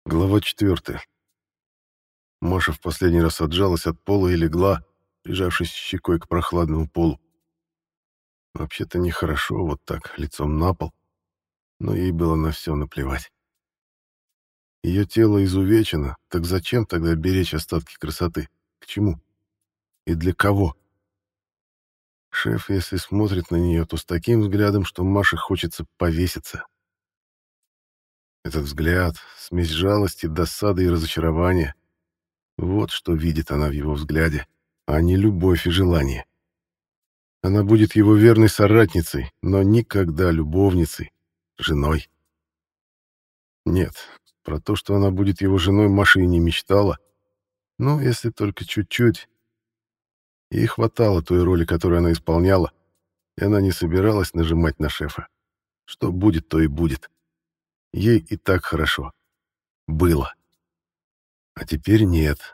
Глава 4. Маша в последний раз отжалась от пола и легла, прижавшись щекой к прохладному полу. Вообще-то нехорошо вот так, лицом на пол, но ей было на все наплевать. Ее тело изувечено, так зачем тогда беречь остатки красоты? К чему? И для кого? Шеф, если смотрит на нее, то с таким взглядом, что Маше хочется повеситься. Этот взгляд, смесь жалости, досады и разочарования. Вот что видит она в его взгляде, а не любовь и желание. Она будет его верной соратницей, но никогда любовницей, женой. Нет, про то, что она будет его женой, Маша и не мечтала. Ну, если только чуть-чуть. Ей хватало той роли, которую она исполняла, и она не собиралась нажимать на шефа. Что будет, то и будет. Ей и так хорошо. Было. А теперь нет.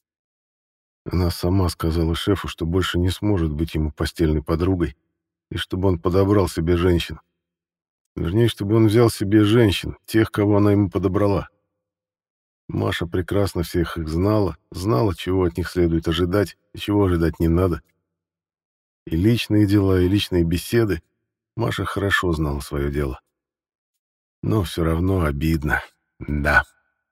Она сама сказала шефу, что больше не сможет быть ему постельной подругой, и чтобы он подобрал себе женщин. Вернее, чтобы он взял себе женщин, тех, кого она ему подобрала. Маша прекрасно всех их знала, знала, чего от них следует ожидать и чего ожидать не надо. И личные дела, и личные беседы Маша хорошо знала свое дело. Но все равно обидно. Да.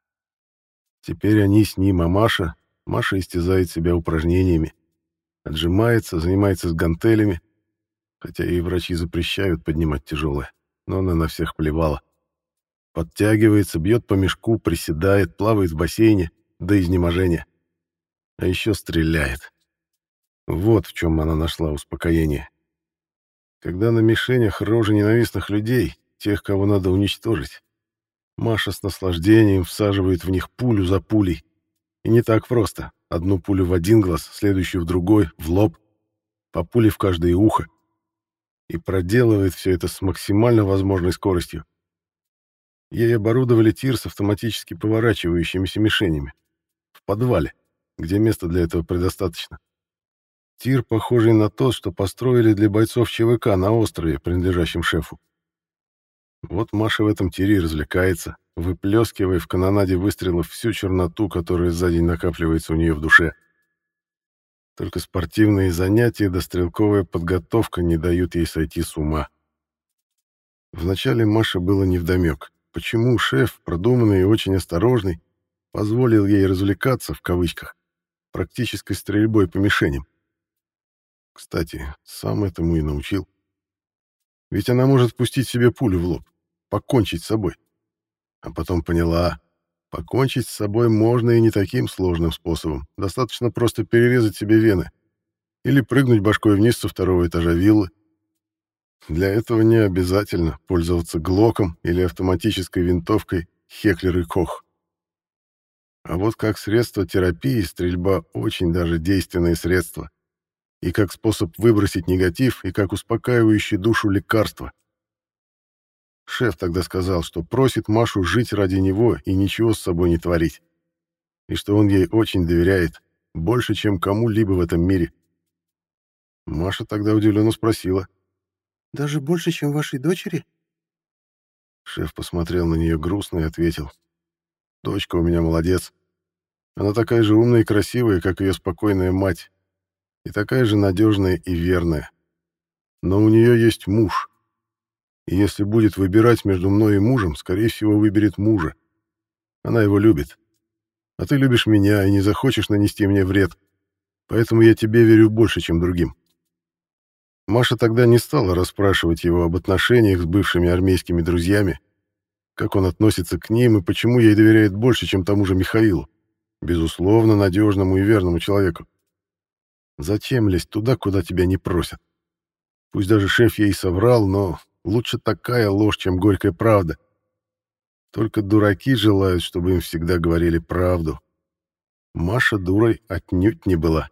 Теперь они с ним, а Маша истязает себя упражнениями. Отжимается, занимается с гантелями, хотя и врачи запрещают поднимать тяжелое, но она на всех плевала. Подтягивается, бьет по мешку, приседает, плавает в бассейне до изнеможения. А еще стреляет. Вот в чем она нашла успокоение. Когда на мишенях рожи ненавистных людей, тех, кого надо уничтожить, Маша с наслаждением всаживает в них пулю за пулей. И не так просто. Одну пулю в один глаз, следующую в другой, в лоб, по пуле в каждое ухо. И проделывает все это с максимально возможной скоростью. Ей оборудовали тир с автоматически поворачивающимися мишенями. В подвале, где места для этого предостаточно. Тир, похожий на тот, что построили для бойцов ЧВК на острове, принадлежащем шефу. Вот Маша в этом тире и развлекается, выплескивая в канонаде выстрелов всю черноту, которая за день накапливается у нее в душе. Только спортивные занятия да стрелковая подготовка не дают ей сойти с ума. Вначале Маше было невдомек, почему шеф, продуманный и очень осторожный, позволил ей развлекаться, в кавычках, практической стрельбой по мишеням. Кстати, сам этому и научил. Ведь она может пустить себе пулю в лоб, покончить с собой. А потом поняла, покончить с собой можно и не таким сложным способом. Достаточно просто перерезать себе вены или прыгнуть башкой вниз со второго этажа виллы. Для этого не обязательно пользоваться глоком или автоматической винтовкой Хеклер и Кох. А вот как средство терапии стрельба очень даже действенное средство. И как способ выбросить негатив, и как успокаивающее душу лекарство. Шеф тогда сказал, что просит Машу жить ради него и ничего с собой не творить. И что он ей очень доверяет, больше, чем кому-либо в этом мире. Маша тогда удивленно спросила. «Даже больше, чем вашей дочери?» Шеф посмотрел на нее грустно и ответил. «Дочка у меня молодец. Она такая же умная и красивая, как ее спокойная мать. И такая же надежная и верная. Но у нее есть муж. И если будет выбирать между мной и мужем, скорее всего, выберет мужа. Она его любит. А ты любишь меня и не захочешь нанести мне вред. Поэтому я тебе верю больше, чем другим». Маша тогда не стала расспрашивать его об отношениях с бывшими армейскими друзьями, как он относится к ним и почему ей доверяет больше, чем тому же Михаилу, безусловно, надежному и верному человеку. Зачем лезть туда, куда тебя не просят? Пусть даже шеф ей соврал, но лучше такая ложь, чем горькая правда. Только дураки желают, чтобы им всегда говорили правду. Маша дурой отнюдь не была.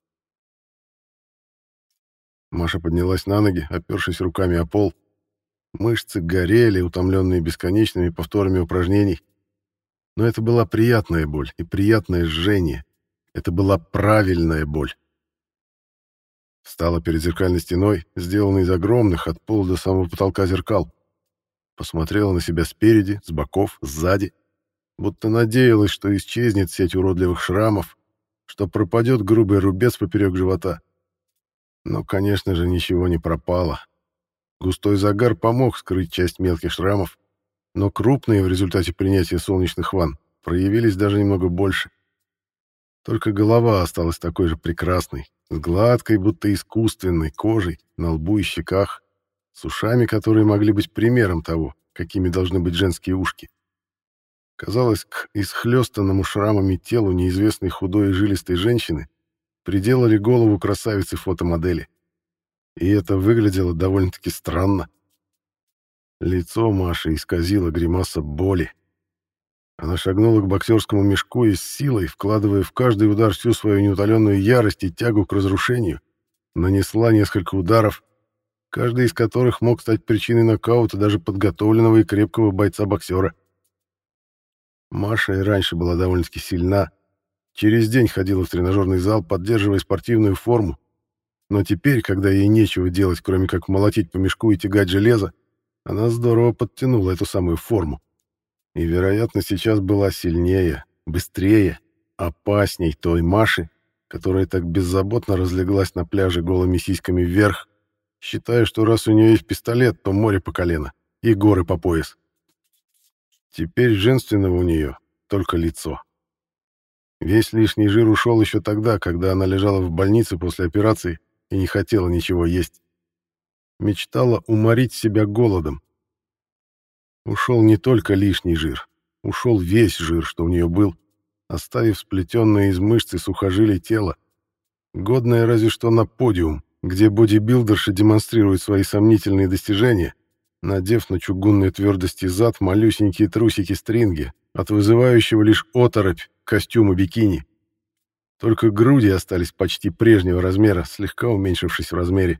Маша поднялась на ноги, опершись руками о пол. Мышцы горели, утомленные бесконечными повторами упражнений. Но это была приятная боль и приятное жжение. Это была правильная боль. Встала перед зеркальной стеной, сделанной из огромных от пола до самого потолка зеркал. Посмотрела на себя спереди, с боков, сзади. будто надеялась, что исчезнет сеть уродливых шрамов, что пропадет грубый рубец поперек живота. Но, конечно же, ничего не пропало. Густой загар помог скрыть часть мелких шрамов, но крупные в результате принятия солнечных ванн проявились даже немного больше. Только голова осталась такой же прекрасной, с гладкой, будто искусственной кожей на лбу и щеках, с ушами, которые могли быть примером того, какими должны быть женские ушки. Казалось, к исхлёстанному шрамами телу неизвестной худой и жилистой женщины приделали голову красавицы-фотомодели. И это выглядело довольно-таки странно. Лицо Маши исказило гримаса боли. Она шагнула к боксерскому мешку и с силой, вкладывая в каждый удар всю свою неутоленную ярость и тягу к разрушению, нанесла несколько ударов, каждый из которых мог стать причиной нокаута даже подготовленного и крепкого бойца-боксера. Маша и раньше была довольно-таки сильна, через день ходила в тренажерный зал, поддерживая спортивную форму, но теперь, когда ей нечего делать, кроме как молотить по мешку и тягать железо, она здорово подтянула эту самую форму. И, вероятно, сейчас была сильнее, быстрее, опасней той Маши, которая так беззаботно разлеглась на пляже голыми сиськами вверх, считая, что раз у нее есть пистолет, то море по колено и горы по пояс. Теперь женственного у нее только лицо. Весь лишний жир ушел еще тогда, когда она лежала в больнице после операции и не хотела ничего есть. Мечтала уморить себя голодом. Ушел не только лишний жир, ушел весь жир, что у нее был, оставив сплетенное из мышц и сухожилий тело, годное разве что на подиум, где бодибилдерши демонстрируют свои сомнительные достижения, надев на чугунной твердости зад малюсенькие трусики-стринги, от вызывающего лишь оторопь костюма бикини. Только груди остались почти прежнего размера, слегка уменьшившись в размере.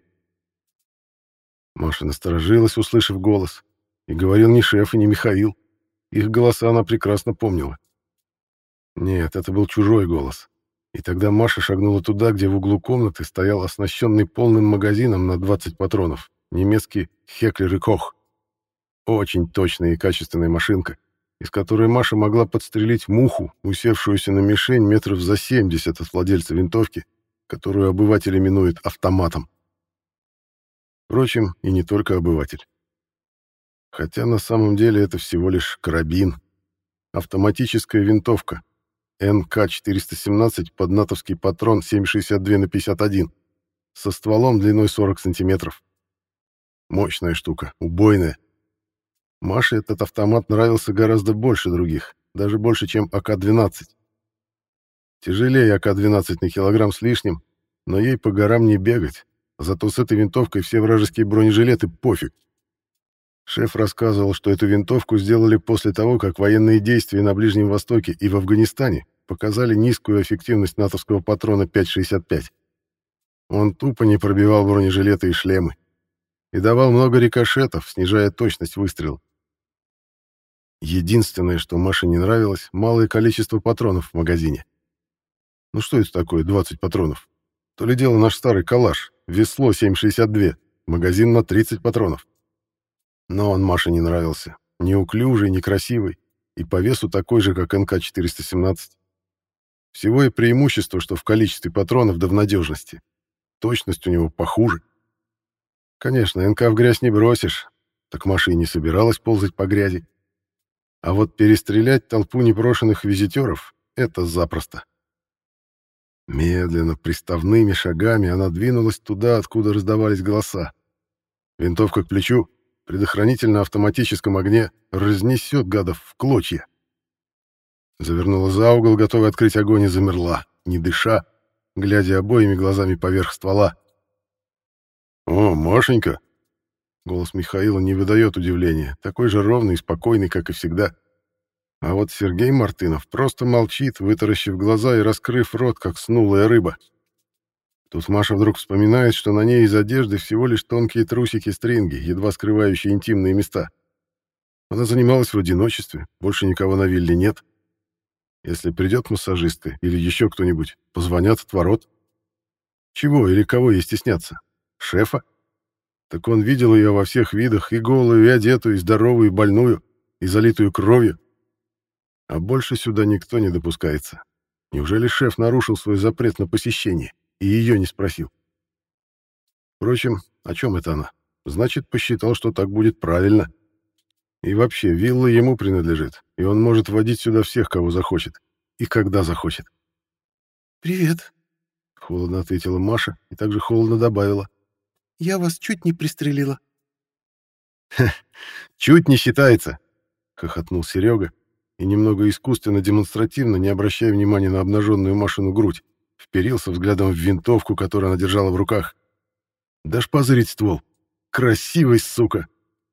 Маша насторожилась, услышав голос. И говорил не шеф и не Михаил. Их голоса она прекрасно помнила. Нет, это был чужой голос. И тогда Маша шагнула туда, где в углу комнаты стоял оснащенный полным магазином на 20 патронов немецкий Хеклер и Кох. Очень точная и качественная машинка, из которой Маша могла подстрелить муху, усевшуюся на мишень метров за 70 от владельца винтовки, которую обыватель именует автоматом. Впрочем, и не только обыватель. Хотя на самом деле это всего лишь карабин. Автоматическая винтовка НК-417 под натовский патрон 7,62 на 51 со стволом длиной 40 сантиметров. Мощная штука, убойная. Маше этот автомат нравился гораздо больше других, даже больше, чем АК-12. Тяжелее АК-12 на килограмм с лишним, но ей по горам не бегать, зато с этой винтовкой все вражеские бронежилеты пофиг. Шеф рассказывал, что эту винтовку сделали после того, как военные действия на Ближнем Востоке и в Афганистане показали низкую эффективность натовского патрона 5,65. Он тупо не пробивал бронежилеты и шлемы и давал много рикошетов, снижая точность выстрела. Единственное, что Маше не нравилось, малое количество патронов в магазине. Ну что это такое, 20 патронов? То ли дело наш старый калаш, весло 7,62, магазин на 30 патронов. Но он Маше не нравился. Неуклюжий, некрасивый. И по весу такой же, как НК-417. Всего и преимущество, что в количестве патронов да в надежности. Точность у него похуже. Конечно, НК в грязь не бросишь. Так Маша и не собиралась ползать по грязи. А вот перестрелять толпу непрошенных визитеров — это запросто. Медленно, приставными шагами она двинулась туда, откуда раздавались голоса. Винтовка к плечу, предохранитель на автоматическом огне, разнесет гадов в клочья. Завернула за угол, готовая открыть огонь, и замерла, не дыша, глядя обоими глазами поверх ствола. «О, Машенька!» Голос Михаила не выдает удивления, такой же ровный и спокойный, как и всегда. А вот Сергей Мартынов просто молчит, вытаращив глаза и раскрыв рот, как снулая рыба. Тут Маша вдруг вспоминает, что на ней из одежды всего лишь тонкие трусики-стринги, едва скрывающие интимные места. Она занималась в одиночестве, больше никого на вилле нет. Если придет массажистка или еще кто-нибудь, позвонят от ворот. Чего или кого ей стесняться? Шефа? Так он видел ее во всех видах, и голую, и одетую, и здоровую, и больную, и залитую кровью. А больше сюда никто не допускается. Неужели шеф нарушил свой запрет на посещение и ее не спросил? Впрочем, о чем это она? Значит, посчитал, что так будет правильно. И вообще, вилла ему принадлежит, и он может водить сюда всех, кого захочет, и когда захочет. «Привет», — холодно ответила Маша и также холодно добавила. «я вас чуть не пристрелила». «Чуть не считается», — хохотнул Серега и немного искусственно-демонстративно, не обращая внимания на обнаженную Машину грудь, вперился взглядом в винтовку, которую она держала в руках. «Дашь позырить ствол? Красивый, сука!»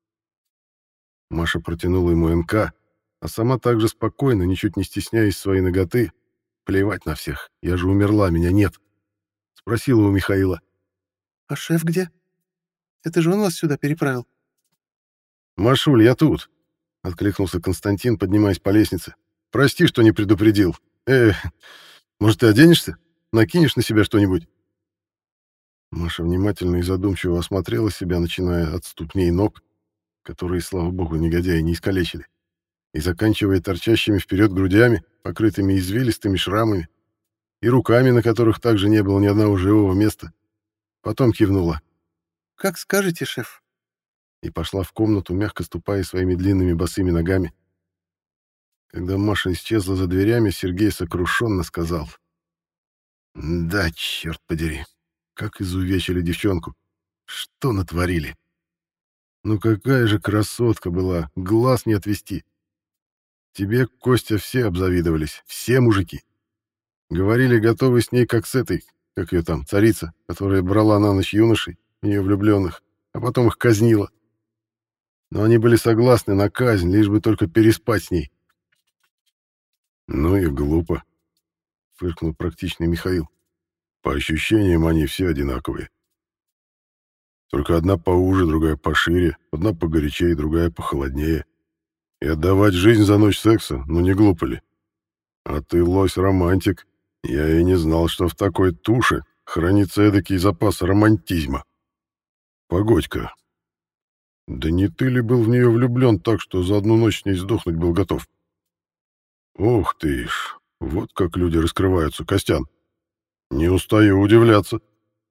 Маша протянула ему НК, а сама также спокойно, ничуть не стесняясь своей наготы, плевать на всех, я же умерла, меня нет, спросила у Михаила. «А шеф где? Это же он вас сюда переправил». «Машуль, я тут», — откликнулся Константин, поднимаясь по лестнице. «Прости, что не предупредил. Может, ты оденешься? Накинешь на себя что-нибудь?» Маша внимательно и задумчиво осмотрела себя, начиная от ступней ног, которые, слава богу, негодяи не искалечили, и заканчивая торчащими вперед грудями, покрытыми извилистыми шрамами, и руками, на которых также не было ни одного живого места. Потом кивнула. «Как скажете, шеф». И пошла в комнату, мягко ступая своими длинными босыми ногами. Когда Маша исчезла за дверями, Сергей сокрушенно сказал: «Да, черт подери, как изувечили девчонку. Что натворили? Ну какая же красотка была, глаз не отвести. Тебе, Костя, все обзавидовались, все мужики. Говорили, готовы с ней как с этой, как ее там, царица, которая брала на ночь юношей, в нее влюбленных, а потом их казнила. Но они были согласны на казнь, лишь бы только переспать с ней». «Ну и глупо», — фыркнул практичный Михаил. «По ощущениям они все одинаковые. Только одна поуже, другая пошире, одна погорячее, другая похолоднее. И отдавать жизнь за ночь секса, ну не глупо ли? А ты, лось-романтик, я и не знал, что в такой туше хранится эдакий запас романтизма. Погодь-ка, да не ты ли был в нее влюблен так, что за одну ночь с ней сдохнуть был готов? Ох ты ж, вот как люди раскрываются, Костян. Не устаю удивляться».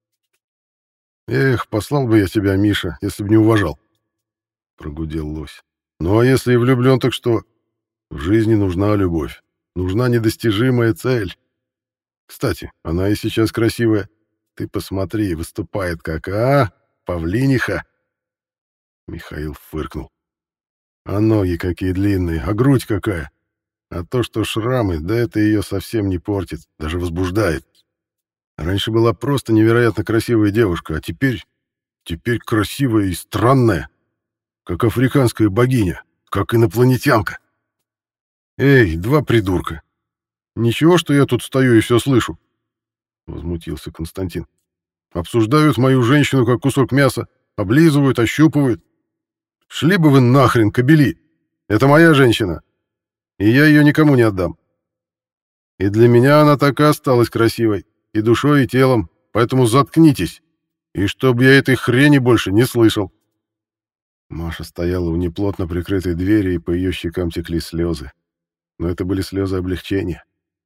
«Эх, послал бы я тебя, Миша, если бы не уважал», — прогудел лось. «Ну а если и влюблен, так что? В жизни нужна любовь, нужна недостижимая цель. Кстати, она и сейчас красивая. Ты посмотри, выступает как, павлиниха». Михаил фыркнул. «А ноги какие длинные, а грудь какая. А то, что шрамы, да это ее совсем не портит, даже возбуждает. Раньше была просто невероятно красивая девушка, а теперь красивая и странная, как африканская богиня, как инопланетянка. Эй, два придурка. Ничего, что я тут стою и все слышу?» Возмутился Константин. «Обсуждают мою женщину как кусок мяса, облизывают, ощупывают. Шли бы вы нахрен, кобели. Это моя женщина, и я ее никому не отдам. И для меня она так и осталась красивой, и душой, и телом, поэтому заткнитесь, и чтобы я этой хрени больше не слышал». Маша стояла у неплотно прикрытой двери, и по ее щекам текли слезы. Но это были слезы облегчения.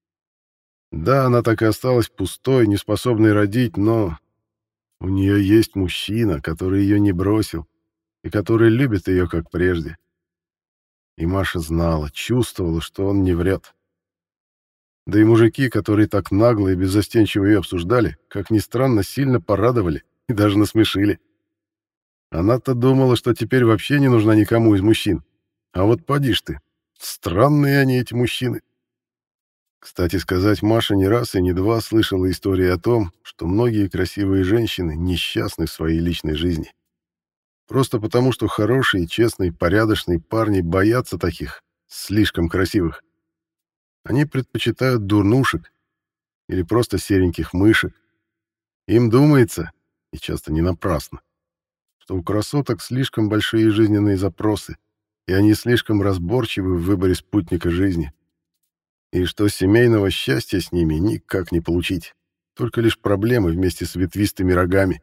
Да, она так и осталась пустой, неспособной родить, но у нее есть мужчина, который ее не бросил, и который любит ее, как прежде. И Маша знала, чувствовала, что он не врет. Да и мужики, которые так нагло и беззастенчиво ее обсуждали, как ни странно, сильно порадовали и даже насмешили. Она-то думала, что теперь вообще не нужна никому из мужчин. А вот поди ж ты, странные они, эти мужчины. Кстати сказать, Маша не раз и не два слышала истории о том, что многие красивые женщины несчастны в своей личной жизни. Просто потому, что хорошие, честные, порядочные парни боятся таких, слишком красивых. Они предпочитают дурнушек или просто сереньких мышек. Им думается, и часто не напрасно, что у красоток слишком большие жизненные запросы, и они слишком разборчивы в выборе спутника жизни, и что семейного счастья с ними никак не получить, только лишь проблемы вместе с ветвистыми рогами.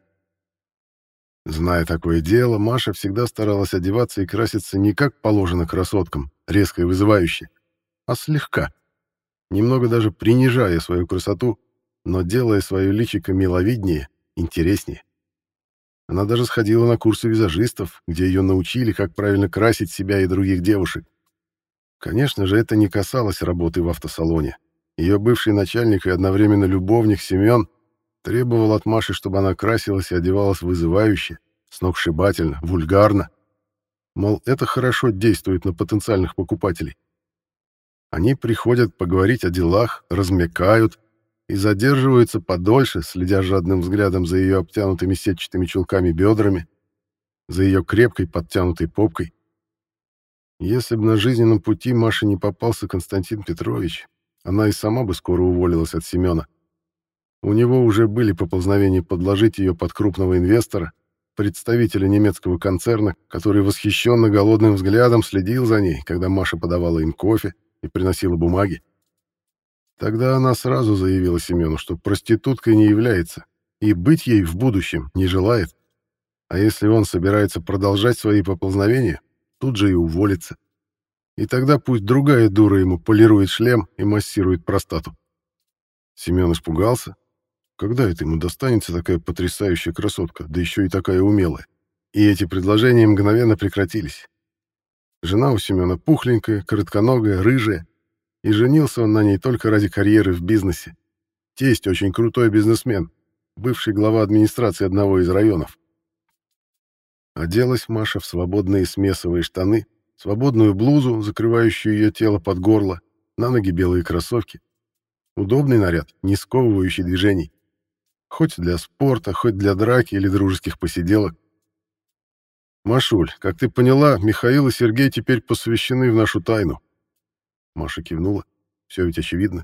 Зная такое дело, Маша всегда старалась одеваться и краситься не как положено красоткам, резко и вызывающе, а слегка, немного даже принижая свою красоту, но делая свое личико миловиднее, интереснее. Она даже сходила на курсы визажистов, где ее научили, как правильно красить себя и других девушек. Конечно же, это не касалось работы в автосалоне. Ее бывший начальник и одновременно любовник Семен требовал от Маши, чтобы она красилась и одевалась вызывающе, сногсшибательно, вульгарно. Мол, это хорошо действует на потенциальных покупателей. Они приходят поговорить о делах, размякают и задерживаются подольше, следя жадным взглядом за ее обтянутыми сетчатыми чулками бедрами, за ее крепкой подтянутой попкой. Если бы на жизненном пути Маше не попался Константин Петрович, она и сама бы скоро уволилась от Семена. У него уже были поползновения подложить ее под крупного инвестора, представителя немецкого концерна, который восхищенно голодным взглядом следил за ней, когда Маша подавала им кофе и приносила бумаги. Тогда она сразу заявила Семену, что проституткой не является и быть ей в будущем не желает. А если он собирается продолжать свои поползновения, тут же и уволится. И тогда пусть другая дура ему полирует шлем и массирует простату. Семен испугался. Когда это ему достанется такая потрясающая красотка, да еще и такая умелая? И эти предложения мгновенно прекратились. Жена у Семена пухленькая, коротконогая, рыжая, и женился он на ней только ради карьеры в бизнесе. Тесть очень крутой бизнесмен, бывший глава администрации одного из районов. Оделась Маша в свободные смесовые штаны, свободную блузу, закрывающую ее тело под горло, на ноги белые кроссовки. Удобный наряд, не сковывающий движений. Хоть для спорта, хоть для драки или дружеских посиделок. «Машуль, как ты поняла, Михаил и Сергей теперь посвящены в нашу тайну». Маша кивнула. Все ведь очевидно.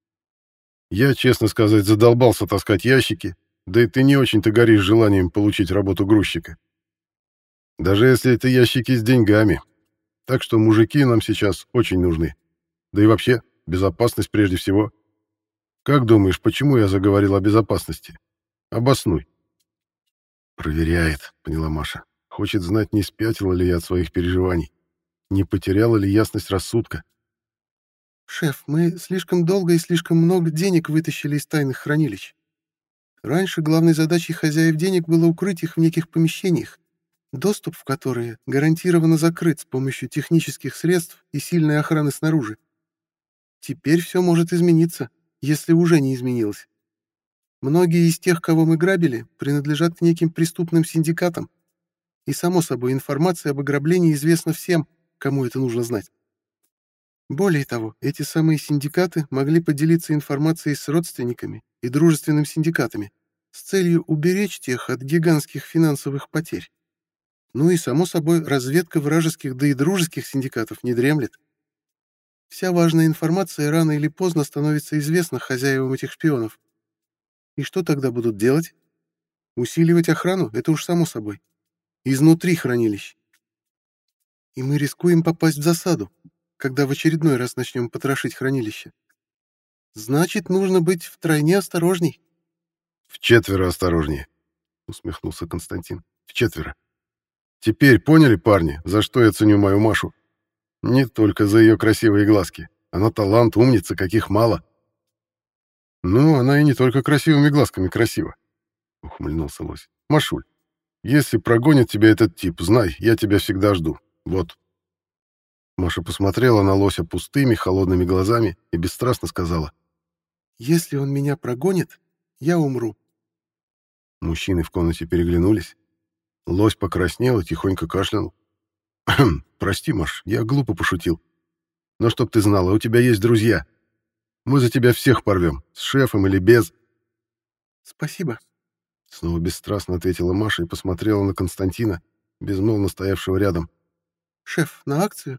«Я, честно сказать, задолбался таскать ящики, да и ты не очень-то горишь желанием получить работу грузчика. Даже если это ящики с деньгами. Так что мужики нам сейчас очень нужны. Да и вообще, безопасность прежде всего. Как думаешь, почему я заговорил о безопасности? Обоснуй». «Проверяет», — поняла Маша. «Хочет знать, не спятила ли я от своих переживаний, не потеряла ли ясность рассудка». «Шеф, мы слишком долго и слишком много денег вытащили из тайных хранилищ. Раньше главной задачей хозяев денег было укрыть их в неких помещениях, доступ в которые гарантированно закрыт с помощью технических средств и сильной охраны снаружи. Теперь все может измениться, если уже не изменилось. Многие из тех, кого мы грабили, принадлежат к неким преступным синдикатам. И, само собой, информация об ограблении известна всем, кому это нужно знать. Более того, эти самые синдикаты могли поделиться информацией с родственниками и дружественными синдикатами с целью уберечь тех от гигантских финансовых потерь. Ну и, само собой, разведка вражеских, да и дружеских синдикатов не дремлет. Вся важная информация рано или поздно становится известна хозяевам этих шпионов. И что тогда будут делать? Усиливать охрану? Это уж само собой. Изнутри хранилищ. И мы рискуем попасть в засаду, когда в очередной раз начнем потрошить хранилище. Значит, нужно быть втройне осторожней. «Вчетверо осторожнее», — усмехнулся Константин. «Вчетверо. Теперь поняли, парни, за что я ценю мою Машу? Не только за ее красивые глазки. Она талант, умница, каких мало». «Ну, она и не только красивыми глазками красива», — ухмыльнулся Лось. «Машуль, если прогонит тебя этот тип, знай, я тебя всегда жду. Вот». Маша посмотрела на Лося пустыми, холодными глазами и бесстрастно сказала: Если он меня прогонит, я умру. Мужчины в комнате переглянулись. Лось покраснел и тихонько кашлянул. «Прости, Маш, я глупо пошутил. Но чтоб ты знала, у тебя есть друзья. Мы за тебя всех порвем, с шефом или без». Спасибо. Снова бесстрастно ответила Маша и посмотрела на Константина, безмолвно стоявшего рядом. Шеф, на акцию?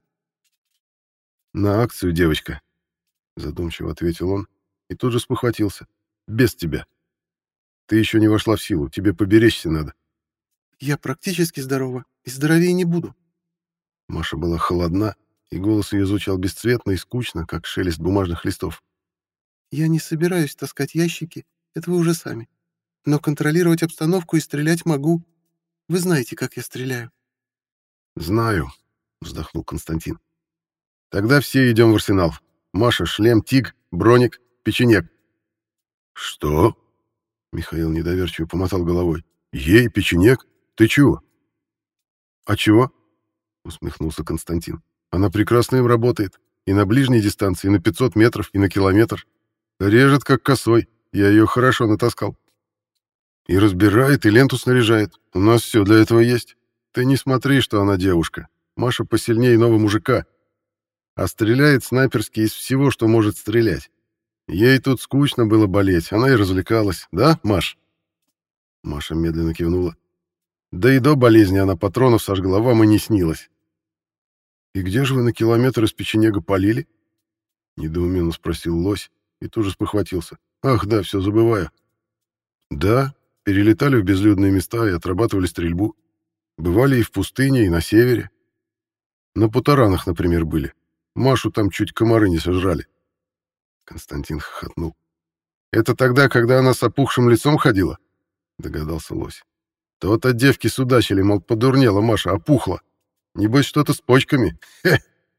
«На акцию, девочка», — задумчиво ответил он и тут же спохватился. «Без тебя. Ты еще не вошла в силу, тебе поберечься надо». Я практически здорова и здоровее не буду. Маша была холодна, и голос ее звучал бесцветно и скучно, как шелест бумажных листов. Я не собираюсь таскать ящики, это вы уже сами. Но контролировать обстановку и стрелять могу. Вы знаете, как я стреляю. «Знаю», — вздохнул Константин. «Тогда все идем в арсенал. Маша, шлем, тиг, броник, печенек». «Что?» — Михаил недоверчиво помотал головой. «Ей печенек? Ты чего?» «А чего?» — усмехнулся Константин. «Она прекрасно им работает. И на ближней дистанции, и на 500 метров, и на километр. Режет, как косой. Я ее хорошо натаскал. И разбирает, и ленту снаряжает. У нас все для этого есть. Ты не смотри, что она девушка. Маша посильнее иного мужика. А стреляет снайперски из всего, что может стрелять. Ей тут скучно было болеть, она и развлекалась. Да, Маш?» Маша медленно кивнула. «Да и до болезни она патронов сожгла, вам и не снилось». «И где же вы на километр из печенега полили?» — недоуменно спросил лось и тут же спохватился. «Ах, да, все забываю. Да, перелетали в безлюдные места и отрабатывали стрельбу. Бывали и в пустыне, и на севере. На Путаранах, например, были. Машу там чуть комары не сожрали». Константин хохотнул. «Это тогда, когда она с опухшим лицом ходила?» — догадался лось. «То-то девки судачили, мол, подурнела Маша, опухла. Небось, что-то с почками. Хе!»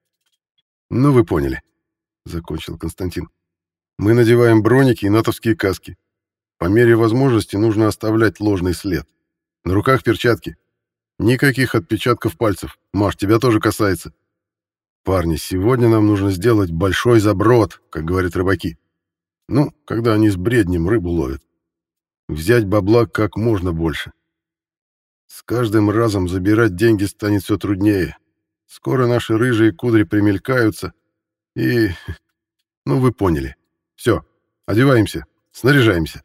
«Ну, вы поняли», — закончил Константин. «Мы надеваем броники и натовские каски. По мере возможности нужно оставлять ложный след. На руках перчатки. Никаких отпечатков пальцев. Маш, тебя тоже касается. Парни, сегодня нам нужно сделать большой заброд, как говорят рыбаки. Ну, когда они с бреднем рыбу ловят. Взять бабла как можно больше. С каждым разом забирать деньги станет все труднее. Скоро наши рыжие кудри примелькаются. И... ну, вы поняли. Все, одеваемся, снаряжаемся».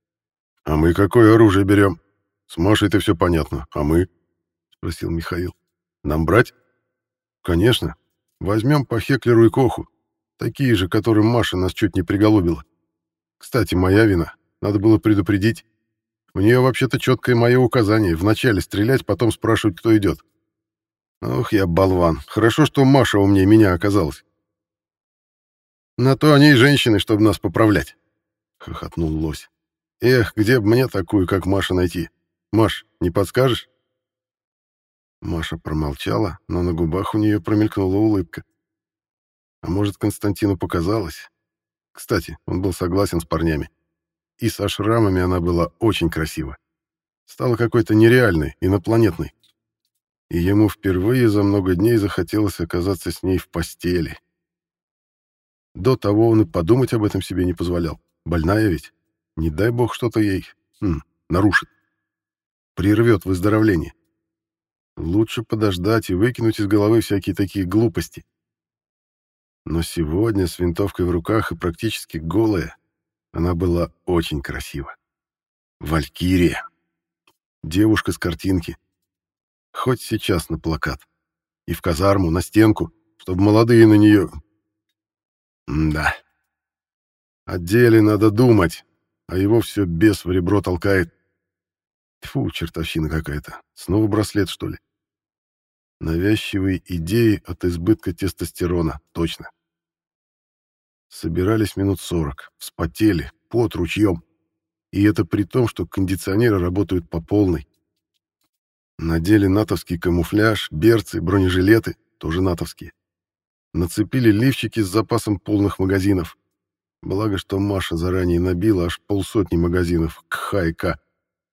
«А мы какое оружие берем? С Машей-то все понятно. А мы?» — спросил Михаил. «Нам брать?» «Конечно. Возьмем по Хеклеру и Коху. Такие же, которым Маша нас чуть не приголубила. Кстати, моя вина. Надо было предупредить. У нее вообще-то четкое мое указание. Вначале стрелять, потом спрашивать, кто идет. Ох, я болван. Хорошо, что Маша умнее меня оказалась. На то они и женщины, чтобы нас поправлять», — хохотнул лось. «Эх, где б мне такую, как Маша, найти? Маш, не подскажешь?» Маша промолчала, но на губах у нее промелькнула улыбка. А может, Константину показалось? Кстати, он был согласен с парнями. И со шрамами она была очень красива. Стала какой-то нереальной, инопланетной. И ему впервые за много дней захотелось оказаться с ней в постели. До того он и подумать об этом себе не позволял. Больная ведь. Не дай бог что-то ей нарушит. Прервет выздоровление. Лучше подождать и выкинуть из головы всякие такие глупости. Но сегодня с винтовкой в руках и практически голая она была очень красива. Валькирия. Девушка с картинки. Хоть сейчас на плакат. И в казарму, на стенку, чтобы молодые на нее... Да. О деле надо думать, а его все бес в ребро толкает. Тьфу, чертовщина какая-то. Снова браслет, что ли? Навязчивые идеи от избытка тестостерона, точно. Собирались минут 40, вспотели, пот ручьем. И это при том, что кондиционеры работают по полной. Надели натовский камуфляж, берцы, бронежилеты, тоже натовские. Нацепили лифчики с запасом полных магазинов. Благо, что Маша заранее набила аж 50 магазинов к Х и К.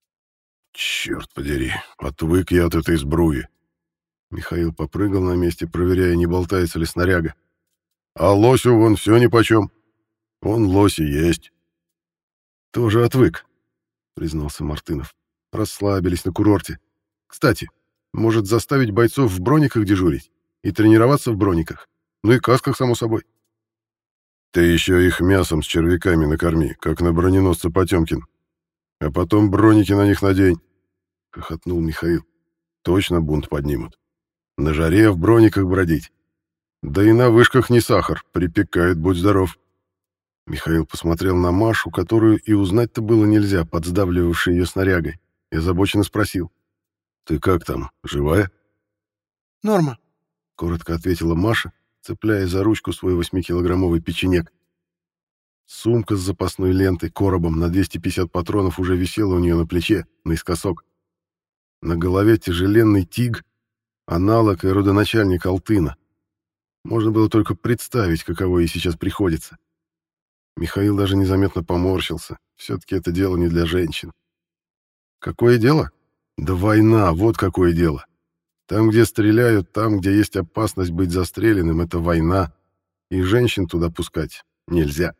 «Черт подери, отвык я от этой сбруи». Михаил попрыгал на месте, проверяя, не болтается ли снаряга. «А лосю вон все нипочем. Он лось и есть». «Тоже отвык», — признался Мартынов. «Расслабились на курорте. Кстати, может заставить бойцов в брониках дежурить и тренироваться в брониках? Ну и касках, само собой». «Ты еще их мясом с червяками накорми, как на броненосца Потемкин. А потом броники на них надень», — хохотнул Михаил. «Точно бунт поднимут. На жаре в брониках бродить. Да и на вышках не сахар, припекает, будь здоров». Михаил посмотрел на Машу, которую и узнать-то было нельзя, под сдавливавшей ее снарягой, и озабоченно спросил. «Ты как там, живая?» «Норма», — коротко ответила Маша, цепляя за ручку свой 8-килограммовый печенек. Сумка с запасной лентой, коробом на 250 патронов уже висела у нее на плече, наискосок. На голове тяжеленный тиг, аналог и родоначальник Алтына. Можно было только представить, каково ей сейчас приходится. Михаил даже незаметно поморщился. Все-таки это дело не для женщин. Какое дело? Да война, вот какое дело. Там, где стреляют, там, где есть опасность быть застреленным, это война. И женщин туда пускать нельзя.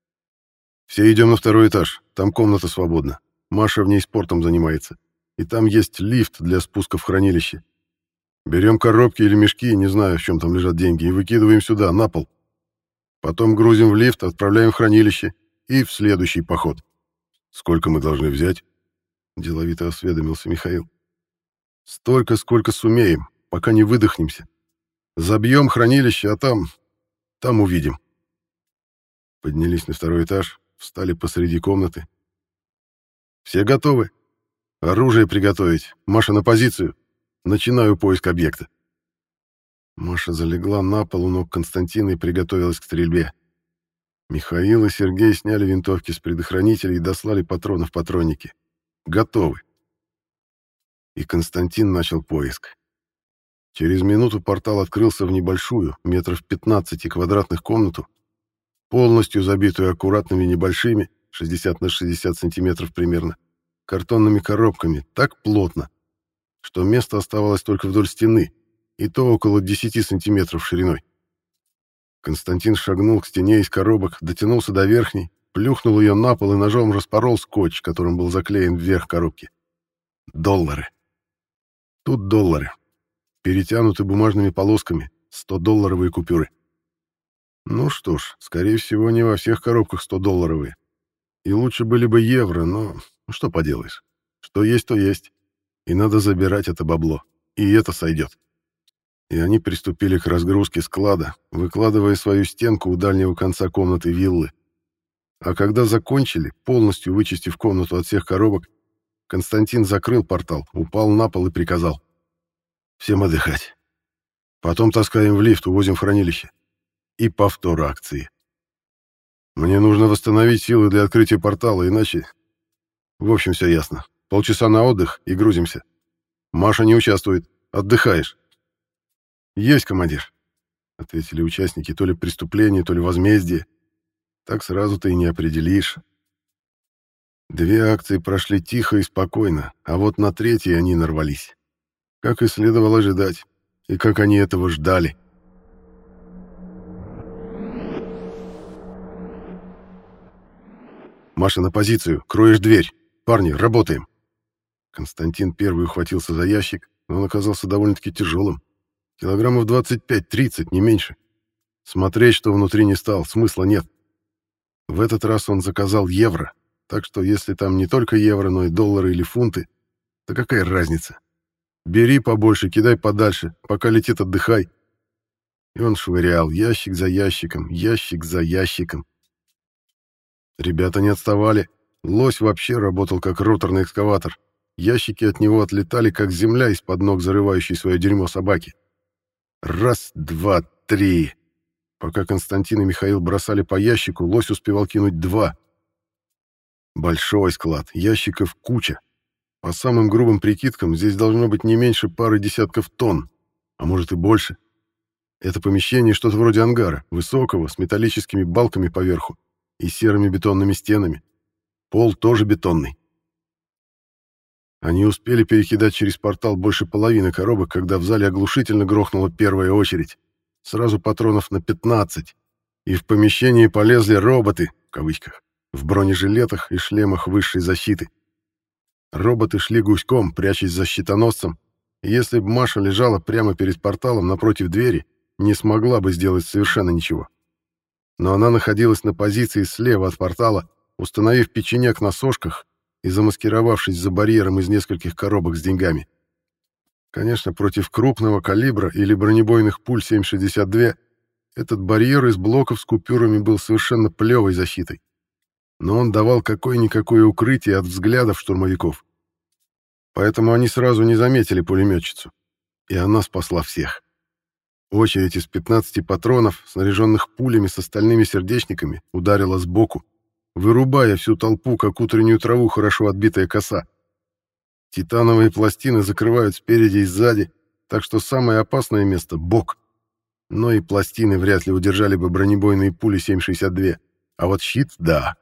Все идем на второй этаж, там комната свободна. Маша в ней спортом занимается. И там есть лифт для спуска в хранилище. Берем коробки или мешки, не знаю, в чем там лежат деньги, и выкидываем сюда, на пол. Потом грузим в лифт, отправляем в хранилище и в следующий поход. Сколько мы должны взять? Деловито осведомился Михаил. Столько, сколько сумеем, пока не выдохнемся. Забьем хранилище, а там увидим. Поднялись на второй этаж, встали посреди комнаты. Все готовы? Оружие приготовить. Маша, на позицию. Начинаю поиск объекта. Маша залегла на пол у ног Константина и приготовилась к стрельбе. Михаил и Сергей сняли винтовки с предохранителей и дослали патроны в патронники. Готовы. И Константин начал поиск. Через минуту портал открылся в небольшую, метров 15 квадратных комнату, полностью забитую аккуратными небольшими, 60 на 60 сантиметров примерно, картонными коробками, так плотно, что место оставалось только вдоль стены, и то около 10 сантиметров шириной. Константин шагнул к стене из коробок, дотянулся до верхней, плюхнул ее на пол и ножом распорол скотч, которым был заклеен вверх коробки. Доллары. Тут доллары. Перетянуты бумажными полосками, 100-долларовые купюры. Ну что ж, скорее всего, не во всех коробках 100-долларовые. И лучше были бы евро, но что поделаешь. Что есть, то есть. И надо забирать это бабло. И это сойдет. И они приступили к разгрузке склада, выкладывая свою стенку у дальнего конца комнаты виллы. А когда закончили, полностью вычистив комнату от всех коробок, Константин закрыл портал, упал на пол и приказал: «Всем отдыхать. Потом таскаем в лифт, увозим в хранилище. И повтор акции. Мне нужно восстановить силы для открытия портала, иначе... В общем, все ясно. Полчаса на отдых и грузимся. Маша не участвует. Отдыхаешь». «Есть, командир», — ответили участники, то ли преступление, то ли возмездие. Так сразу ты и не определишь. 2 акции прошли тихо и спокойно, а вот на 3-й они нарвались. Как и следовало ожидать, и как они этого ждали. «Маша, на позицию, кроешь дверь. Парни, работаем». Константин первый ухватился за ящик, но он оказался довольно-таки тяжелым. Килограммов 25-30, не меньше. Смотреть, что внутри, не стал, смысла нет. В этот раз он заказал евро, так что если там не только евро, но и доллары или фунты, то какая разница? Бери побольше, кидай подальше, пока летит, отдыхай. И он швырял ящик за ящиком, ящик за ящиком. Ребята не отставали. Лось вообще работал как роторный экскаватор. Ящики от него отлетали, как земля из-под ног зарывающей свое дерьмо собаки. Раз, два, три. Пока Константин и Михаил бросали по ящику, лось успевал кинуть 2. Большой склад, ящиков куча. По самым грубым прикидкам, здесь должно быть не меньше пары десятков тонн, а может и больше. Это помещение что-то вроде ангара, высокого, с металлическими балками поверху и серыми бетонными стенами. Пол тоже бетонный. Они успели перекидать через портал больше половины коробок, когда в зале оглушительно грохнула первая очередь. Сразу патронов на 15. И в помещении полезли роботы, в кавычках, в бронежилетах и шлемах высшей защиты. Роботы шли гуськом, прячась за щитоносцем, и если бы Маша лежала прямо перед порталом напротив двери, не смогла бы сделать совершенно ничего. Но она находилась на позиции слева от портала, установив печенек на сошках и замаскировавшись за барьером из нескольких коробок с деньгами. Конечно, против крупного калибра или бронебойных пуль 7,62 этот барьер из блоков с купюрами был совершенно плевой защитой. Но он давал какое-никакое укрытие от взглядов штурмовиков. Поэтому они сразу не заметили пулеметчицу. И она спасла всех. Очередь из 15 патронов, снаряженных пулями с остальными сердечниками, ударила сбоку, вырубая всю толпу, как утреннюю траву хорошо отбитая коса. Титановые пластины закрывают спереди и сзади, так что самое опасное место — бок. но и пластины вряд ли удержали бы бронебойные пули 7,62. А вот щит — да.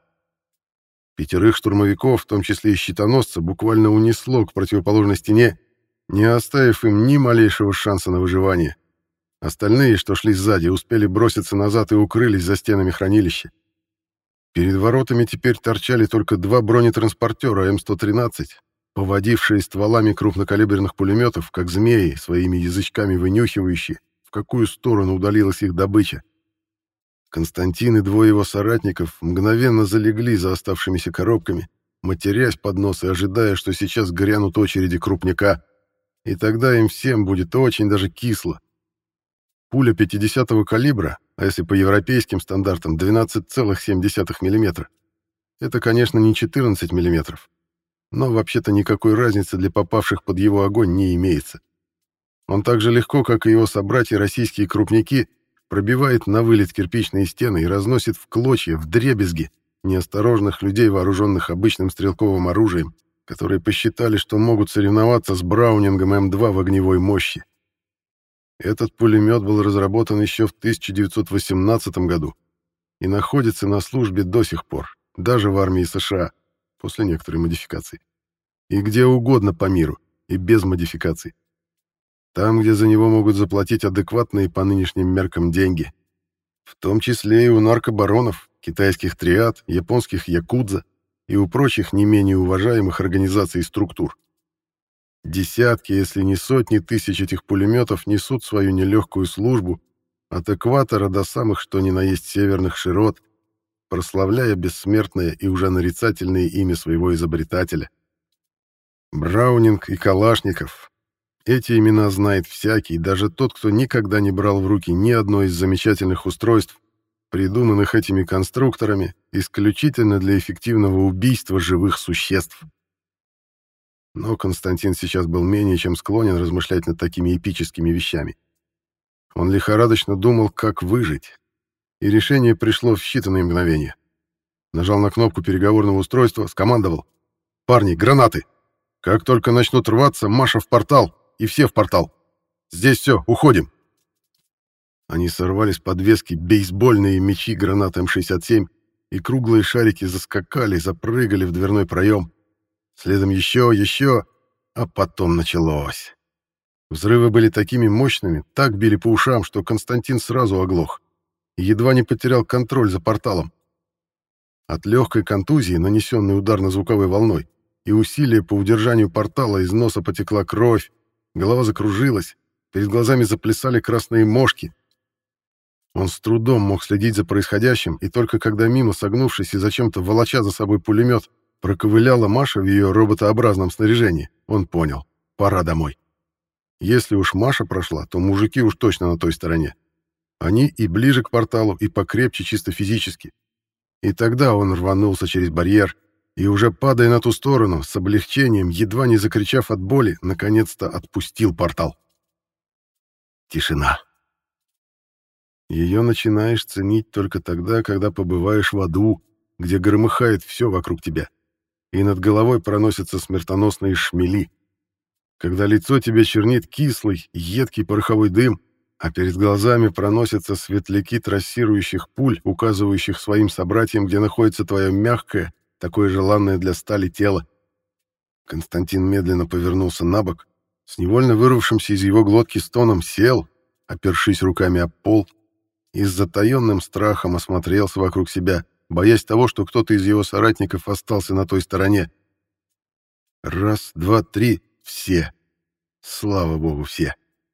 5 штурмовиков, в том числе и щитоносца, буквально унесло к противоположной стене, не оставив им ни малейшего шанса на выживание. Остальные, что шли сзади, успели броситься назад и укрылись за стенами хранилища. Перед воротами теперь торчали только 2 бронетранспортера М113, поводившие стволами крупнокалиберных пулеметов, как змеи, своими язычками вынюхивающие, в какую сторону удалилась их добыча. Константин и 2 его соратников мгновенно залегли за оставшимися коробками, матерясь под нос и ожидая, что сейчас грянут очереди крупняка, и тогда им всем будет очень даже кисло. Пуля 50-го калибра, а если по европейским стандартам 12,7 мм, это, конечно, не 14 мм, но вообще-то никакой разницы для попавших под его огонь не имеется. Он так же легко, как и его собратья российские крупняки, пробивает на вылет кирпичные стены и разносит в клочья, вдребезги неосторожных людей, вооруженных обычным стрелковым оружием, которые посчитали, что могут соревноваться с Браунингом М2 в огневой мощи. Этот пулемет был разработан еще в 1918 году и находится на службе до сих пор, даже в армии США, после некоторой модификации, и где угодно по миру, и без модификаций. Там, где за него могут заплатить адекватные по нынешним меркам деньги, в том числе и у наркобаронов, китайских триад, японских якудза и у прочих не менее уважаемых организаций и структур. Десятки, если не сотни тысяч этих пулеметов несут свою нелегкую службу от экватора до самых что ни на есть северных широт, прославляя бессмертное и уже нарицательное имя своего изобретателя. Браунинг и Калашников. Эти имена знает всякий, даже тот, кто никогда не брал в руки ни одно из замечательных устройств, придуманных этими конструкторами исключительно для эффективного убийства живых существ. Но Константин сейчас был менее чем склонен размышлять над такими эпическими вещами. Он лихорадочно думал, как выжить, и решение пришло в считанные мгновения. Нажал на кнопку переговорного устройства, скомандовал: «Парни, гранаты! Как только начнут рваться, Маша в портал, и все в портал. Здесь все, уходим!» Они сорвали с подвески бейсбольные мячи гранат М67, и круглые шарики заскакали, запрыгали в дверной проем. Следом еще, а потом началось. Взрывы были такими мощными, так били по ушам, что Константин сразу оглох и едва не потерял контроль за порталом. От легкой контузии, нанесенной ударно-звуковой волной, и усилия по удержанию портала из носа потекла кровь, голова закружилась, перед глазами заплясали красные мошки. Он с трудом мог следить за происходящим, и только когда мимо, согнувшись и зачем-то волоча за собой пулемет, проковыляла Маша в ее роботообразном снаряжении, он понял — пора домой. Если уж Маша прошла, то мужики уж точно на той стороне. Они и ближе к порталу, и покрепче чисто физически. И тогда он рванулся через барьер, и уже падая на ту сторону, с облегчением, едва не закричав от боли, наконец-то отпустил портал. Тишина. Ее начинаешь ценить только тогда, когда побываешь в аду, где громыхает все вокруг тебя, и над головой проносятся смертоносные шмели, когда лицо тебе чернит кислый, едкий пороховой дым, а перед глазами проносятся светляки трассирующих пуль, указывающих своим собратьям, где находится твое мягкое, такое желанное для стали тело. Константин медленно повернулся на бок, с невольно вырвавшимся из его глотки стоном сел, опершись руками об пол, и с затаенным страхом осмотрелся вокруг себя, боясь того, что кто-то из его соратников остался на той стороне. Раз, два, три — все. Слава богу, все.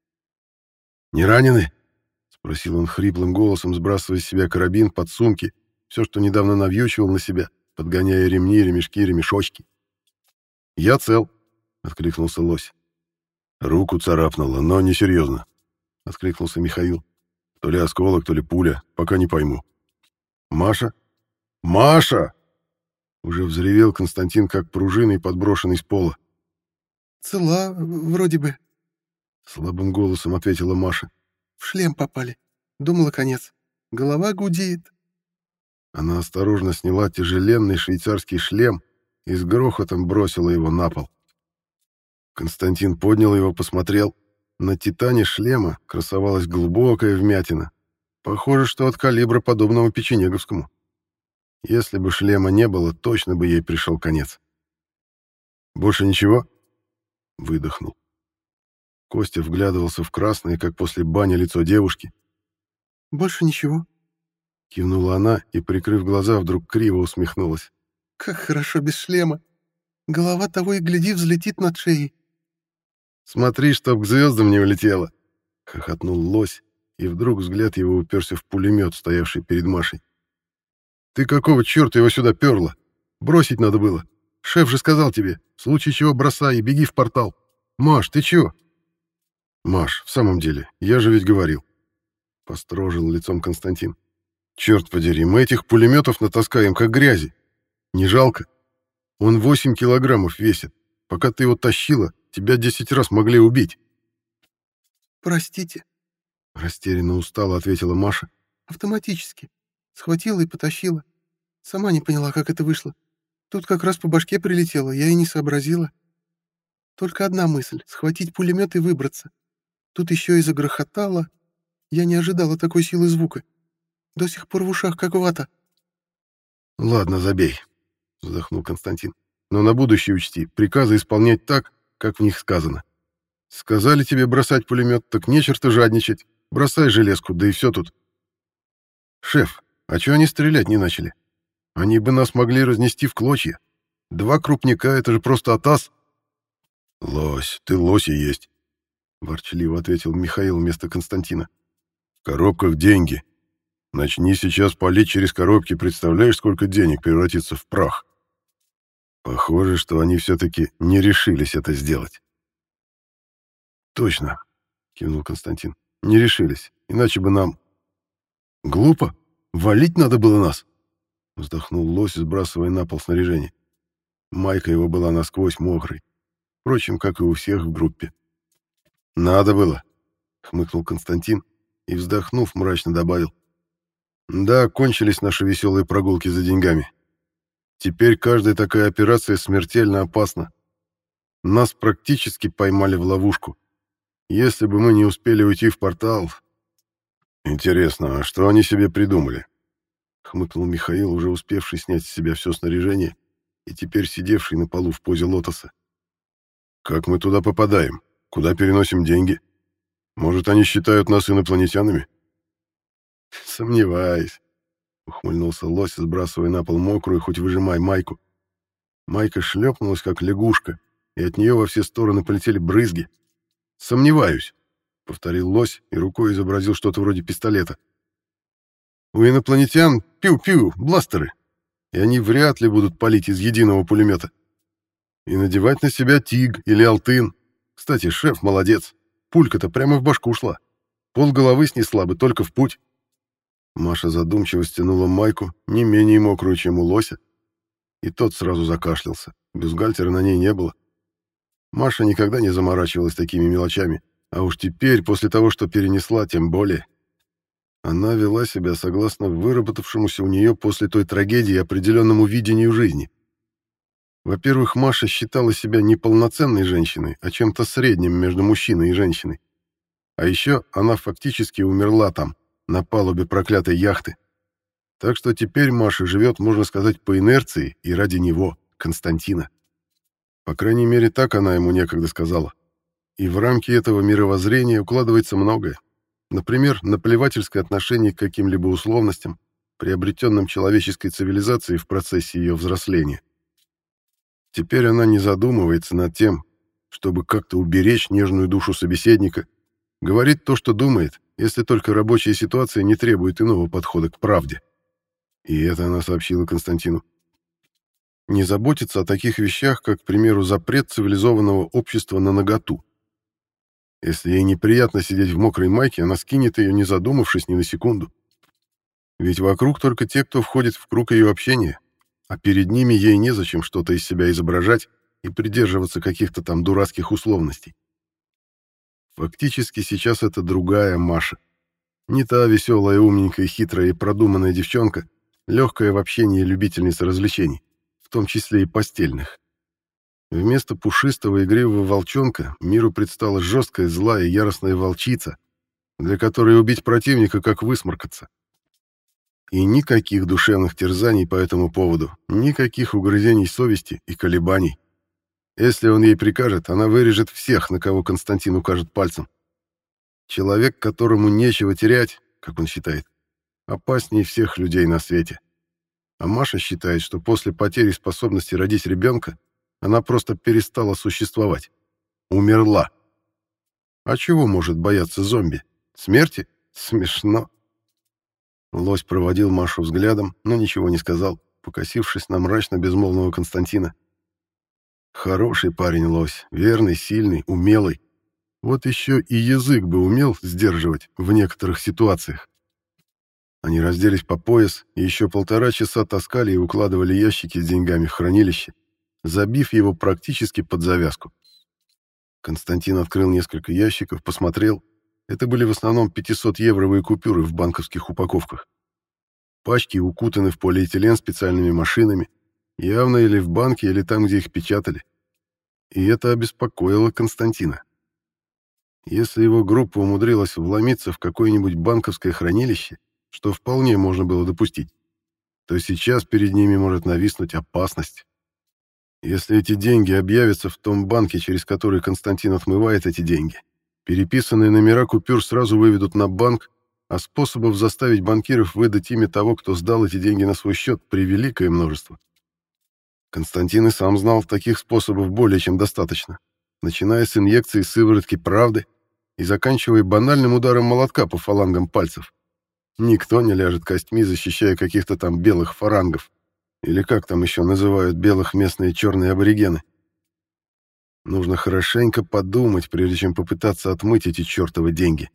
«Не ранены?» — спросил он хриплым голосом, сбрасывая с себя карабин, подсумки, все, что недавно навьючивал на себя, подгоняя ремни, ремешки, ремешочки. «Я цел», — откликнулся лось. «Руку царапнуло, но несерьезно», — откликнулся Михаил. «То ли осколок, то ли пуля, пока не пойму». «Маша?» «Маша!» Уже взревел Константин, как пружиной, подброшенный с пола. «Цела, вроде бы», — слабым голосом ответила Маша. «в шлем попали. Думала, конец. Голова гудит». Она осторожно сняла тяжеленный швейцарский шлем и с грохотом бросила его на пол. Константин поднял его, посмотрел. На титане шлема красовалась глубокая вмятина. Похоже, что от калибра, подобного печенеговскому. Если бы шлема не было, точно бы ей пришел конец. «Больше ничего?» — выдохнул. Костя вглядывался в красное, как после бани, лицо девушки. «Больше ничего», — кивнула она и, прикрыв глаза, вдруг криво усмехнулась. «Как хорошо без шлема. Голова того и гляди взлетит над шеей». «Смотри, чтоб к звездам не улетело!» — хохотнул лось, и вдруг взгляд его уперся в пулемет, стоявший перед Машей. «Ты какого черта его сюда перла? Бросить надо было. Шеф же сказал тебе, в случае чего бросай и беги в портал. Маш, ты чего?» «Маш, в самом деле, я же ведь говорил». Построжил лицом Константин. «Черт подери, мы этих пулеметов натаскаем, как грязи. Не жалко? Он 8 килограммов весит. Пока ты его тащила, тебя 10 раз могли убить». «Простите», — растерянно устало ответила Маша. «автоматически. Схватила и потащила. Сама не поняла, как это вышло. Тут как раз по башке прилетело, я и не сообразила. Только одна мысль — схватить пулемет и выбраться. Тут еще и загрохотало. Я не ожидала такой силы звука. До сих пор в ушах как вата». «Ладно, забей», — вздохнул Константин. «Но на будущее учти, приказы исполнять так, как в них сказано. Сказали тебе бросать пулемет, так не черта жадничать. Бросай железку, да и все тут». «Шеф, а чего они стрелять не начали? Они бы нас могли разнести в клочья. 2 крупника — это же просто атас». «Лось, ты лось и есть», — ворчливо ответил Михаил вместо Константина. «В коробках деньги. Начни сейчас палить через коробки, представляешь, сколько денег превратится в прах?» Похоже, что они все-таки не решились это сделать. «Точно», — кивнул Константин. «Не решились, иначе бы нам...» «Глупо? Валить надо было нас!» — вздохнул лось, сбрасывая на пол снаряжение. Майка его была насквозь мокрой. Впрочем, как и у всех в группе. «Надо было», — хмыкнул Константин и, вздохнув, мрачно добавил. «Да, кончились наши веселые прогулки за деньгами. Теперь каждая такая операция смертельно опасна. Нас практически поймали в ловушку. Если бы мы не успели уйти в портал...» «Интересно, а что они себе придумали?» — хмыкнул Михаил, уже успевший снять с себя все снаряжение и теперь сидевший на полу в позе лотоса. «Как мы туда попадаем? Куда переносим деньги? Может, они считают нас инопланетянами?» «Сомневаюсь», — ухмыльнулся лось, сбрасывая на пол мокрую, хоть выжимай майку. Майка шлепнулась, как лягушка, и от нее во все стороны полетели брызги. «Сомневаюсь», — повторил лось и рукой изобразил что-то вроде пистолета. «У инопланетян пиу-пиу, бластеры, и они вряд ли будут палить из единого пулемета. И надевать на себя тиг или алтын. Кстати, шеф молодец, пулька-то прямо в башку ушла. Полголовы снесла бы только в путь». Маша задумчиво стянула майку, не менее мокрую, чем у лося, и тот сразу закашлялся. Бюстгальтера на ней не было. Маша никогда не заморачивалась такими мелочами, а уж теперь, после того, что перенесла, тем более. Она вела себя согласно выработавшемуся у нее после той трагедии определенному видению жизни. Во-первых, Маша считала себя не полноценной женщиной, а чем-то средним между мужчиной и женщиной. А еще она фактически умерла там, на палубе проклятой яхты. Так что теперь Маша живет, можно сказать, по инерции и ради него, Константина. По крайней мере, так она ему некогда сказала. И в рамки этого мировоззрения укладывается многое. Например, наплевательское отношение к каким-либо условностям, приобретенным человеческой цивилизацией в процессе ее взросления. Теперь она не задумывается над тем, чтобы как-то уберечь нежную душу собеседника, говорит то, что думает, если только рабочая ситуация не требует иного подхода к правде. И это она сообщила Константину. Не заботится о таких вещах, как, к примеру, запрет цивилизованного общества на наготу. Если ей неприятно сидеть в мокрой майке, она скинет ее, не задумавшись ни на секунду. Ведь вокруг только те, кто входит в круг ее общения, а перед ними ей незачем что-то из себя изображать и придерживаться каких-то там дурацких условностей. Фактически сейчас это другая Маша. Не та веселая, умненькая, хитрая и продуманная девчонка, легкая в общении любительница развлечений, в том числе и постельных. Вместо пушистого игривого волчонка миру предстала жесткая, злая и яростная волчица, для которой убить противника как высморкаться. И никаких душевных терзаний по этому поводу, никаких угрызений совести и колебаний. Если он ей прикажет, она вырежет всех, на кого Константин укажет пальцем. Человек, которому нечего терять, как он считает, опаснее всех людей на свете. А Маша считает, что после потери способности родить ребенка она просто перестала существовать. Умерла. А чего может бояться зомби? Смерти? Смешно. Лось проводил Машу взглядом, но ничего не сказал, покосившись на мрачно-безмолвного Константина. Хороший парень Лось, верный, сильный, умелый. Вот еще и язык бы умел сдерживать в некоторых ситуациях. Они разделись по пояс и еще 1,5 часа таскали и укладывали ящики с деньгами в хранилище, забив его практически под завязку. Константин открыл несколько ящиков, посмотрел. Это были в основном 500-евровые купюры в банковских упаковках. Пачки укутаны в полиэтилен специальными машинами, явно или в банке, или там, где их печатали. И это обеспокоило Константина. Если его группа умудрилась вломиться в какое-нибудь банковское хранилище, что вполне можно было допустить, то сейчас перед ними может нависнуть опасность. Если эти деньги объявятся в том банке, через который Константин отмывает эти деньги, переписанные номера купюр сразу выведут на банк, а способов заставить банкиров выдать имя того, кто сдал эти деньги на свой счет, превеликое множество. Константин и сам знал, таких способов более чем достаточно, начиная с инъекции сыворотки правды и заканчивая банальным ударом молотка по фалангам пальцев. Никто не ляжет костьми, защищая каких-то там белых фарангов. Или как там еще называют белых местные черные аборигены. Нужно хорошенько подумать, прежде чем попытаться отмыть эти чертовы деньги.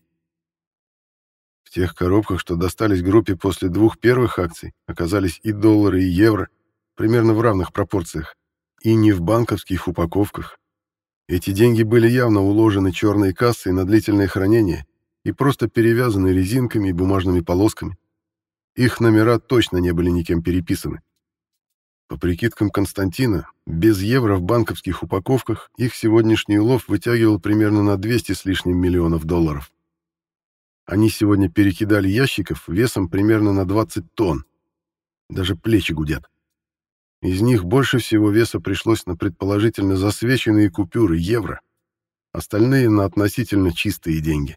В тех коробках, что достались группе после 2 первых акций, оказались и доллары, и евро, примерно в равных пропорциях, и не в банковских упаковках. Эти деньги были явно уложены черной кассой на длительное хранение и просто перевязаны резинками и бумажными полосками. Их номера точно не были никем переписаны. По прикидкам Константина, без евро в банковских упаковках их сегодняшний улов вытягивал примерно на 200 с лишним миллионов долларов. Они сегодня перекидали ящиков весом примерно на 20 тонн. Даже плечи гудят. Из них больше всего веса пришлось на предположительно засвеченные купюры евро, остальные на относительно чистые деньги.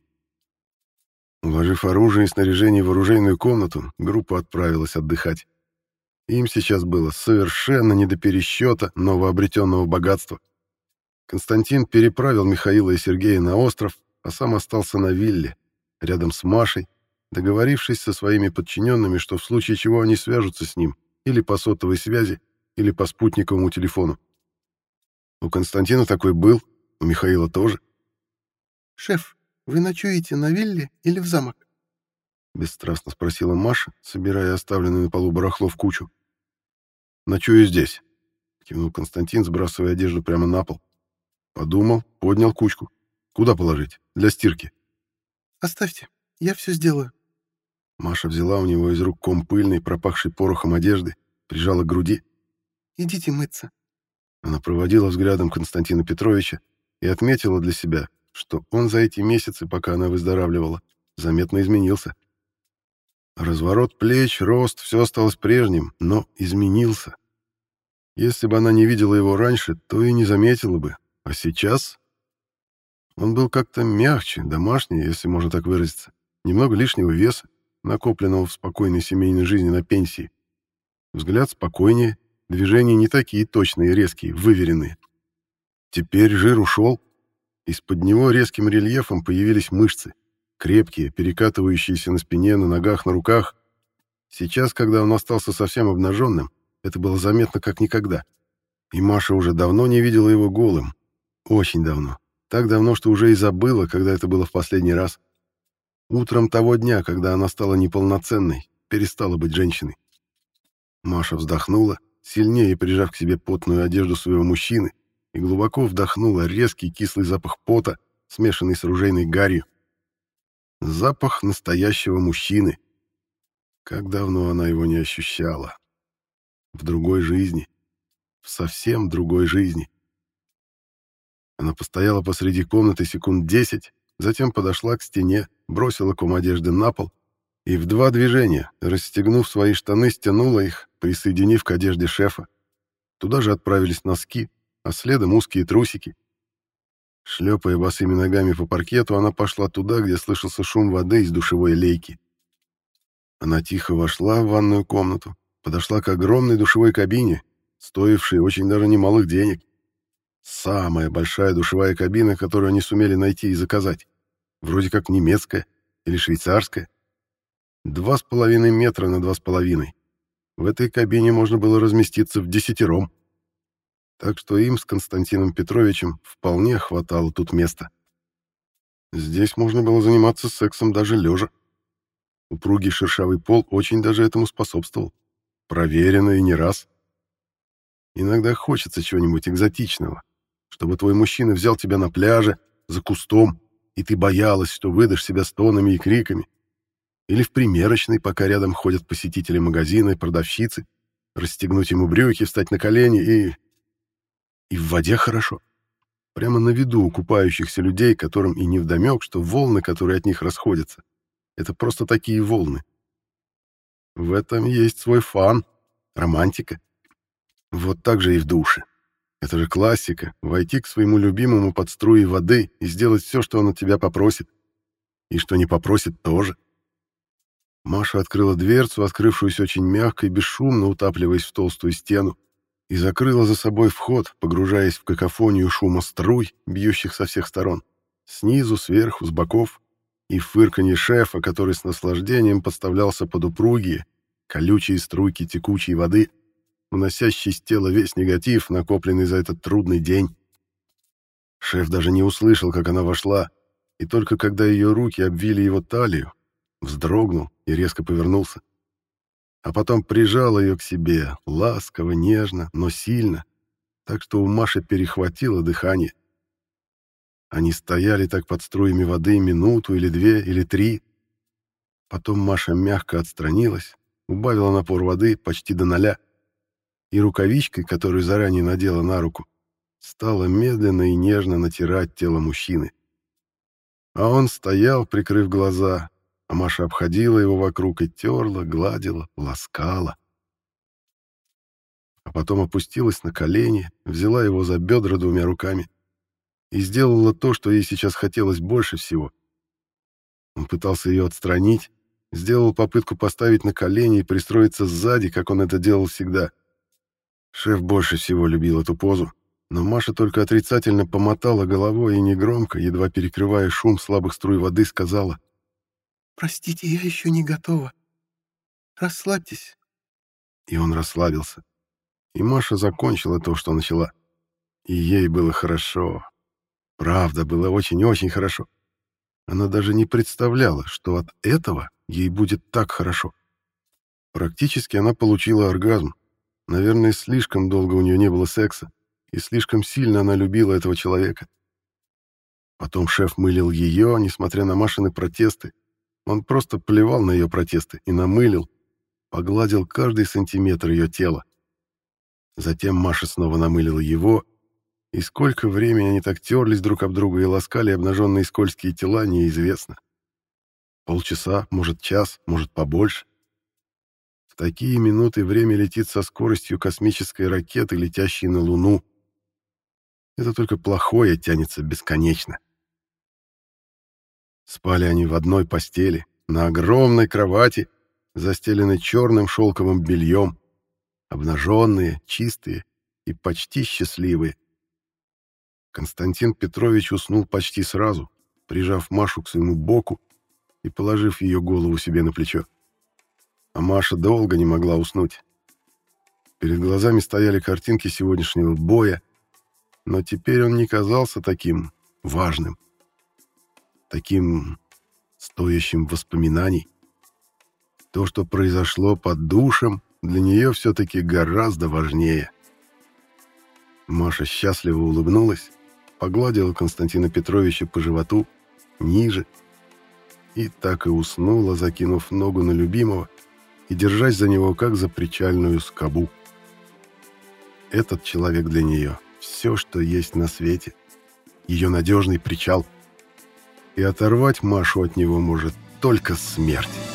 Уложив оружие и снаряжение в оружейную комнату, группа отправилась отдыхать. Им сейчас было совершенно не до пересчета новообретенного богатства. Константин переправил Михаила и Сергея на остров, а сам остался на вилле, рядом с Машей, договорившись со своими подчиненными, что в случае чего они свяжутся с ним или по сотовой связи, или по спутниковому телефону. У Константина такой был, у Михаила тоже. «Шеф, вы ночуете на вилле или в замок?» — бесстрастно спросила Маша, собирая оставленное на полу барахло в кучу. «Ночую здесь», — кивнул Константин, сбрасывая одежду прямо на пол. Подумал, поднял кучку. «Куда положить? Для стирки». «Оставьте, я все сделаю». Маша взяла у него из рук ком пыльной, пропахшей порохом одежды, прижала к груди. «Идите мыться». Она проводила взглядом Константина Петровича и отметила для себя, что он за эти месяцы, пока она выздоравливала, заметно изменился. Разворот плеч, рост, все осталось прежним, но изменился. Если бы она не видела его раньше, то и не заметила бы. А сейчас он был как-то мягче, домашний, если можно так выразиться. Немного лишнего веса, накопленного в спокойной семейной жизни на пенсии. Взгляд спокойнее, движения не такие точные, резкие, выверенные. Теперь жир ушел. Из-под него резким рельефом появились мышцы. Крепкие, перекатывающиеся на спине, на ногах, на руках. Сейчас, когда он остался совсем обнаженным, это было заметно как никогда. И Маша уже давно не видела его голым. Очень давно. Так давно, что уже и забыла, когда это было в последний раз. Утром того дня, когда она стала неполноценной, перестала быть женщиной. Маша вздохнула, сильнее прижав к себе потную одежду своего мужчины, и глубоко вдохнула резкий кислый запах пота, смешанный с ружейной гарью. Запах настоящего мужчины. Как давно она его не ощущала. В другой жизни. В совсем другой жизни. Она постояла посреди комнаты секунд 10, затем подошла к стене, бросила ком одежды на пол и в 2 движения, расстегнув свои штаны, стянула их, присоединив к одежде шефа. Туда же отправились носки, а следом узкие трусики. Шлепая босыми ногами по паркету, она пошла туда, где слышался шум воды из душевой лейки. Она тихо вошла в ванную комнату, подошла к огромной душевой кабине, стоившей очень даже немалых денег. Самая большая душевая кабина, которую они сумели найти и заказать. Вроде как немецкая или швейцарская. 2,5 метра на 2,5. В этой кабине можно было разместиться вдесятером. Так что им с Константином Петровичем вполне хватало тут места. Здесь можно было заниматься сексом даже лежа. Упругий шершавый пол очень даже этому способствовал. Проверено и не раз. Иногда хочется чего-нибудь экзотичного, чтобы твой мужчина взял тебя на пляже, за кустом, и ты боялась, что выдашь себя стонами и криками. Или в примерочной, пока рядом ходят посетители магазина и продавщицы, расстегнуть ему брюки, встать на колени и в воде хорошо. Прямо на виду у купающихся людей, которым и невдомек, что волны, которые от них расходятся, это просто такие волны. В этом есть свой фан, романтика. Вот так же и в душе. Это же классика — войти к своему любимому под струи воды и сделать все, что он от тебя попросит. И что не попросит тоже. Маша открыла дверцу, открывшуюся очень мягко и бесшумно, утапливаясь в толстую стену, и закрыла за собой вход, погружаясь в какофонию шума струй, бьющих со всех сторон. Снизу, сверху, с боков. И фырканье шефа, который с наслаждением подставлялся под упругие, колючие струйки текучей воды, уносящий с тела весь негатив, накопленный за этот трудный день. Шеф даже не услышал, как она вошла, и только когда ее руки обвили его талию, вздрогнул и резко повернулся. А потом прижал ее к себе, ласково, нежно, но сильно, так что у Маши перехватило дыхание. Они стояли так под струями воды минуту или 2, или 3. Потом Маша мягко отстранилась, убавила напор воды почти до 0, и рукавичкой, которую заранее надела на руку, стала медленно и нежно натирать тело мужчины. А он стоял, прикрыв глаза, а Маша обходила его вокруг и терла, гладила, ласкала. А потом опустилась на колени, взяла его за бедра 2 руками и сделала то, что ей сейчас хотелось больше всего. Он пытался ее отстранить, сделал попытку поставить на колени и пристроиться сзади, как он это делал всегда. Шеф больше всего любил эту позу, но Маша только отрицательно помотала головой и негромко, едва перекрывая шум слабых струй воды, сказала: «Простите, я еще не готова. Расслабьтесь». И он расслабился. И Маша закончила то, что начала. И ей было хорошо. Правда, было очень-очень хорошо. Она даже не представляла, что от этого ей будет так хорошо. Практически она получила оргазм. Наверное, слишком долго у нее не было секса, и слишком сильно она любила этого человека. Потом шеф мылил ее, несмотря на Машины протесты. Он просто плевал на ее протесты и намылил, погладил каждый сантиметр ее тела. Затем Маша снова намылила его, и сколько времени они так терлись друг об друга и ласкали обнаженные скользкие тела, неизвестно. Полчаса, может, час, может, побольше. В такие минуты время летит со скоростью космической ракеты, летящей на Луну. Это только плохое тянется бесконечно. Спали они в одной постели, на огромной кровати, застеленной черным шелковым бельем, обнаженные, чистые и почти счастливые. Константин Петрович уснул почти сразу, прижав Машу к своему боку и положив ее голову себе на плечо. А Маша долго не могла уснуть. Перед глазами стояли картинки сегодняшнего боя, но теперь он не казался таким важным, таким стоящим воспоминаний. То, что произошло под душем, для нее все-таки гораздо важнее. Маша счастливо улыбнулась, погладила Константина Петровича по животу, ниже, и так и уснула, закинув ногу на любимого и держась за него, как за причальную скобу. Этот человек для нее — все, что есть на свете. ее надежный причал. И оторвать Машу от него может только смерть.